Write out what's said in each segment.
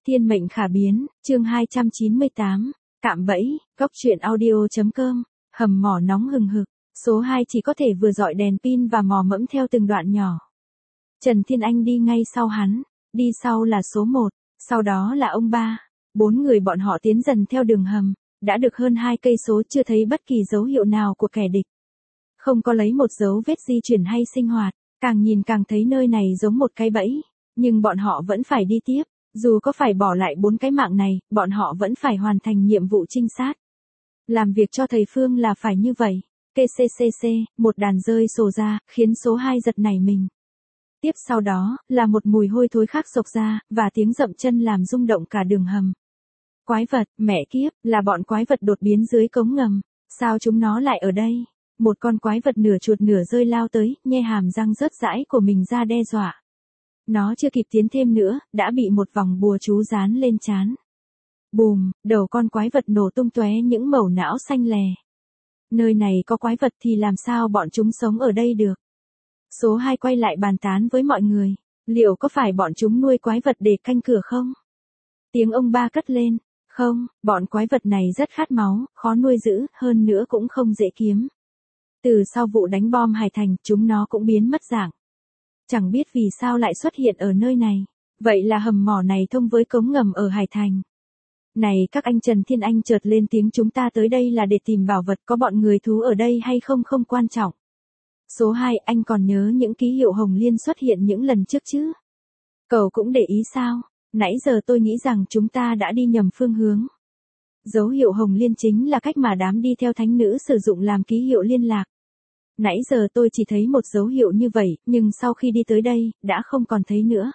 Thiên mệnh khả biến, chương 298, cạm bẫy, góc truyện audio.com, hầm mỏ nóng hừng hực, số 2 chỉ có thể vừa dọi đèn pin và mò mẫm theo từng đoạn nhỏ. Trần Thiên Anh đi ngay sau hắn, đi sau là số 1, sau đó là ông ba. 4 người bọn họ tiến dần theo đường hầm, đã được hơn 2 cây số chưa thấy bất kỳ dấu hiệu nào của kẻ địch. Không có lấy một dấu vết di chuyển hay sinh hoạt, càng nhìn càng thấy nơi này giống một cái bẫy, nhưng bọn họ vẫn phải đi tiếp. Dù có phải bỏ lại 4 cái mạng này, bọn họ vẫn phải hoàn thành nhiệm vụ trinh sát. Làm việc cho thầy Phương là phải như vậy. KCCC, một đàn rơi sổ ra, khiến số 2 giật nảy mình. Tiếp sau đó, là một mùi hôi thối khác xộc ra, và tiếng dậm chân làm rung động cả đường hầm. Quái vật, mẹ kiếp, là bọn quái vật đột biến dưới cống ngầm. Sao chúng nó lại ở đây? Một con quái vật nửa chuột nửa rơi lao tới, nhe hàm răng rớt rãi của mình ra đe dọa. Nó chưa kịp tiến thêm nữa, đã bị một vòng bùa chú dán lên trán. Bùm, đầu con quái vật nổ tung tóe những mẩu não xanh lè. Nơi này có quái vật thì làm sao bọn chúng sống ở đây được? Số 2 quay lại bàn tán với mọi người. Liệu có phải bọn chúng nuôi quái vật để canh cửa không? Tiếng ông ba cất lên. Không, bọn quái vật này rất khát máu, khó nuôi giữ, hơn nữa cũng không dễ kiếm. Từ sau vụ đánh bom Hải Thành, chúng nó cũng biến mất dạng. Chẳng biết vì sao lại xuất hiện ở nơi này. Vậy là hầm mỏ này thông với cống ngầm ở Hải Thành. Này các anh, Trần Thiên Anh chợt lên tiếng, chúng ta tới đây là để tìm bảo vật, có bọn người thú ở đây hay không không quan trọng. Số 2, anh còn nhớ những ký hiệu hồng liên xuất hiện những lần trước chứ? Cậu cũng để ý sao? Nãy giờ tôi nghĩ rằng chúng ta đã đi nhầm phương hướng. Dấu hiệu hồng liên chính là cách mà đám đi theo thánh nữ sử dụng làm ký hiệu liên lạc. Nãy giờ tôi chỉ thấy một dấu hiệu như vậy, nhưng sau khi đi tới đây, đã không còn thấy nữa.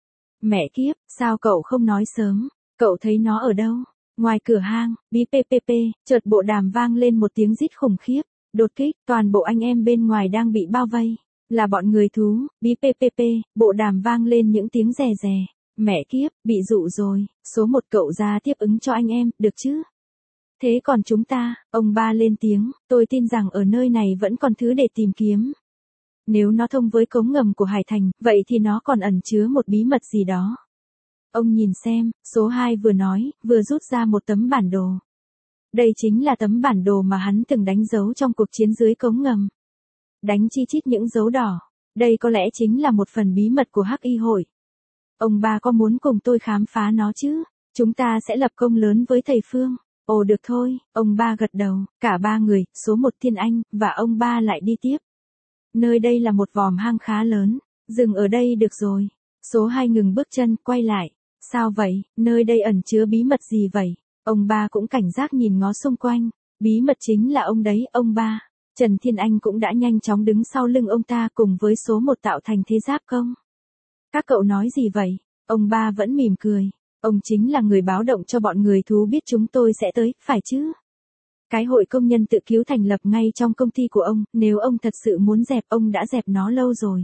Mẹ kiếp, sao cậu không nói sớm? Cậu thấy nó ở đâu? Ngoài cửa hang, BPPP, chợt bộ đàm vang lên một tiếng rít khủng khiếp. Đột kích, toàn bộ anh em bên ngoài đang bị bao vây. Là bọn người thú, BPPP, bộ đàm vang lên những tiếng rè rè. Mẹ kiếp, bị dụ rồi, số 1 cậu ra tiếp ứng cho anh em, được chứ? Thế còn chúng ta, ông ba lên tiếng, tôi tin rằng ở nơi này vẫn còn thứ để tìm kiếm. Nếu nó thông với cống ngầm của Hải Thành, vậy thì nó còn ẩn chứa một bí mật gì đó. Ông nhìn xem, số 2 vừa nói, vừa rút ra một tấm bản đồ. Đây chính là tấm bản đồ mà hắn từng đánh dấu trong cuộc chiến dưới cống ngầm. Đánh chi chít những dấu đỏ. Đây có lẽ chính là một phần bí mật của Hắc Y hội. Ông ba có muốn cùng tôi khám phá nó chứ? Chúng ta sẽ lập công lớn với thầy Phương. Ồ được thôi, ông ba gật đầu, cả 3 người, số 1 Thiên Anh, và ông ba lại đi tiếp. Nơi đây là một vòm hang khá lớn, dừng ở đây được rồi. Số 2 ngừng bước chân, quay lại. Sao vậy, nơi đây ẩn chứa bí mật gì vậy? Ông ba cũng cảnh giác nhìn ngó xung quanh. Bí mật chính là ông đấy, ông ba. Trần Thiên Anh cũng đã nhanh chóng đứng sau lưng ông ta cùng với số 1 tạo thành thế giáp công. Các cậu nói gì vậy? Ông ba vẫn mỉm cười. Ông chính là người báo động cho bọn người thú biết chúng tôi sẽ tới, phải chứ? Cái hội công nhân tự cứu thành lập ngay trong công ty của ông, nếu ông thật sự muốn dẹp, ông đã dẹp nó lâu rồi.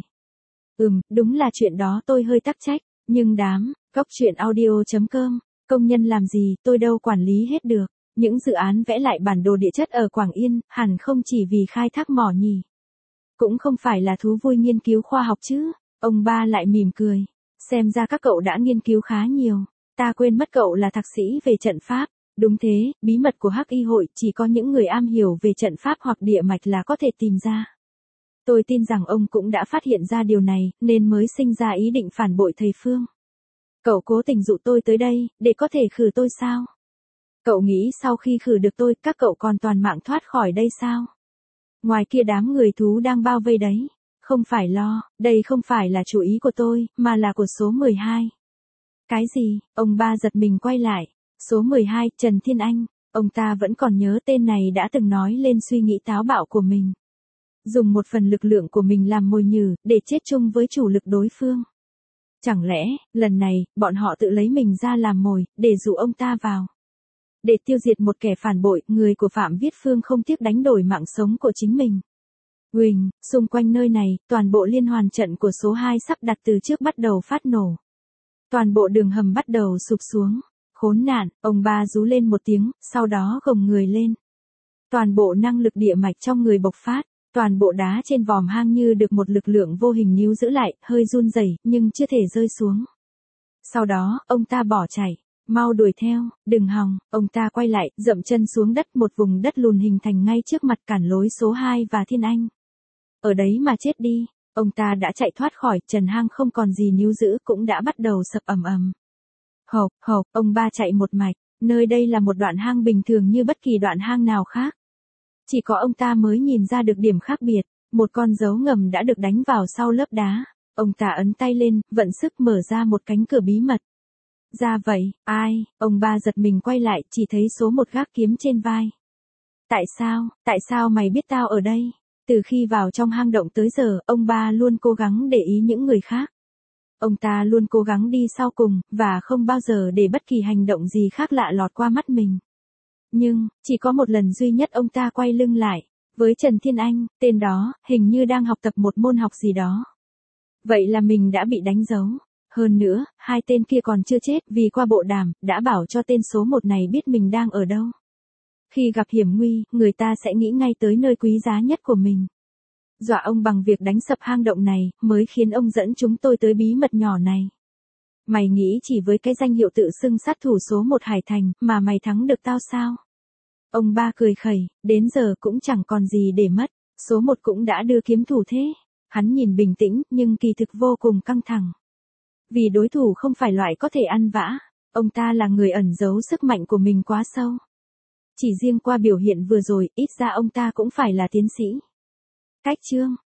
Đúng là chuyện đó tôi hơi tắc trách, nhưng góc truyện audio.com, công nhân làm gì, tôi đâu quản lý hết được. Những dự án vẽ lại bản đồ địa chất ở Quảng Yên, hẳn không chỉ vì khai thác mỏ nhỉ. Cũng không phải là thú vui nghiên cứu khoa học chứ. Ông ba lại mỉm cười. Xem ra các cậu đã nghiên cứu khá nhiều. Ta quên mất cậu là thạc sĩ về trận pháp. Đúng thế, bí mật của Hắc Y hội chỉ có những người am hiểu về trận pháp hoặc địa mạch là có thể tìm ra. Tôi tin rằng ông cũng đã phát hiện ra điều này, nên mới sinh ra ý định phản bội thầy Phương. Cậu cố tình dụ tôi tới đây, để có thể khử tôi sao? Cậu nghĩ sau khi khử được tôi, các cậu còn toàn mạng thoát khỏi đây sao? Ngoài kia đám người thú đang bao vây đấy. Không phải lo, đây không phải là chủ ý của tôi, mà là của số 12. Cái gì? Ông ba giật mình quay lại. Số 12, Trần Thiên Anh. Ông ta vẫn còn nhớ tên này đã từng nói lên suy nghĩ táo bạo của mình. Dùng một phần lực lượng của mình làm mồi nhử, để chết chung với chủ lực đối phương. Chẳng lẽ, lần này, bọn họ tự lấy mình ra làm mồi, để dụ ông ta vào. Để tiêu diệt một kẻ phản bội, người của Phạm Viết Phương không tiếc đánh đổi mạng sống của chính mình. Huỳnh, xung quanh nơi này, toàn bộ liên hoàn trận của số 2 sắp đặt từ trước bắt đầu phát nổ. Toàn bộ đường hầm bắt đầu sụp xuống. Khốn nạn, ông ba rú lên một tiếng, sau đó gồng người lên. Toàn bộ năng lực địa mạch trong người bộc phát. Toàn bộ đá trên vòm hang như được một lực lượng vô hình níu giữ lại, hơi run rẩy nhưng chưa thể rơi xuống. Sau đó, ông ta bỏ chạy. Mau đuổi theo, đừng hòng, ông ta quay lại, dậm chân xuống đất, một vùng đất lùn hình thành ngay trước mặt cản lối số 2 và Thiên Anh. Ở đấy mà chết đi, ông ta đã chạy thoát khỏi, trần hang không còn gì níu giữ cũng đã bắt đầu sập ầm ầm. Hộp, hộp, ông ba chạy một mạch, nơi đây là một đoạn hang bình thường như bất kỳ đoạn hang nào khác. Chỉ có ông ta mới nhìn ra được điểm khác biệt, một con dấu ngầm đã được đánh vào sau lớp đá. Ông ta ấn tay lên, vận sức mở ra một cánh cửa bí mật. Ra vậy, ai, ông ba giật mình quay lại, chỉ thấy số một gác kiếm trên vai. Tại sao mày biết tao ở đây? Từ khi vào trong hang động tới giờ, ông ba luôn cố gắng để ý những người khác. Ông ta luôn cố gắng đi sau cùng, và không bao giờ để bất kỳ hành động gì khác lạ lọt qua mắt mình. Nhưng, chỉ có một lần duy nhất ông ta quay lưng lại, với Trần Thiên Anh, tên đó, hình như đang học tập một môn học gì đó. Vậy là mình đã bị đánh dấu. Hơn nữa, hai tên kia còn chưa chết vì qua bộ đàm, đã bảo cho tên số một này biết mình đang ở đâu. Khi gặp hiểm nguy, người ta sẽ nghĩ ngay tới nơi quý giá nhất của mình. Dọa ông bằng việc đánh sập hang động này, mới khiến ông dẫn chúng tôi tới bí mật nhỏ này. Mày nghĩ chỉ với cái danh hiệu tự xưng sát thủ số 1 Hải Thành, mà mày thắng được tao sao? Ông ba cười khẩy, đến giờ cũng chẳng còn gì để mất, số 1 cũng đã đưa kiếm thủ thế. Hắn nhìn bình tĩnh, nhưng kỳ thực vô cùng căng thẳng. Vì đối thủ không phải loại có thể ăn vã, ông ta là người ẩn giấu sức mạnh của mình quá sâu. Chỉ riêng qua biểu hiện vừa rồi, ít ra ông ta cũng phải là tiến sĩ. Cách chương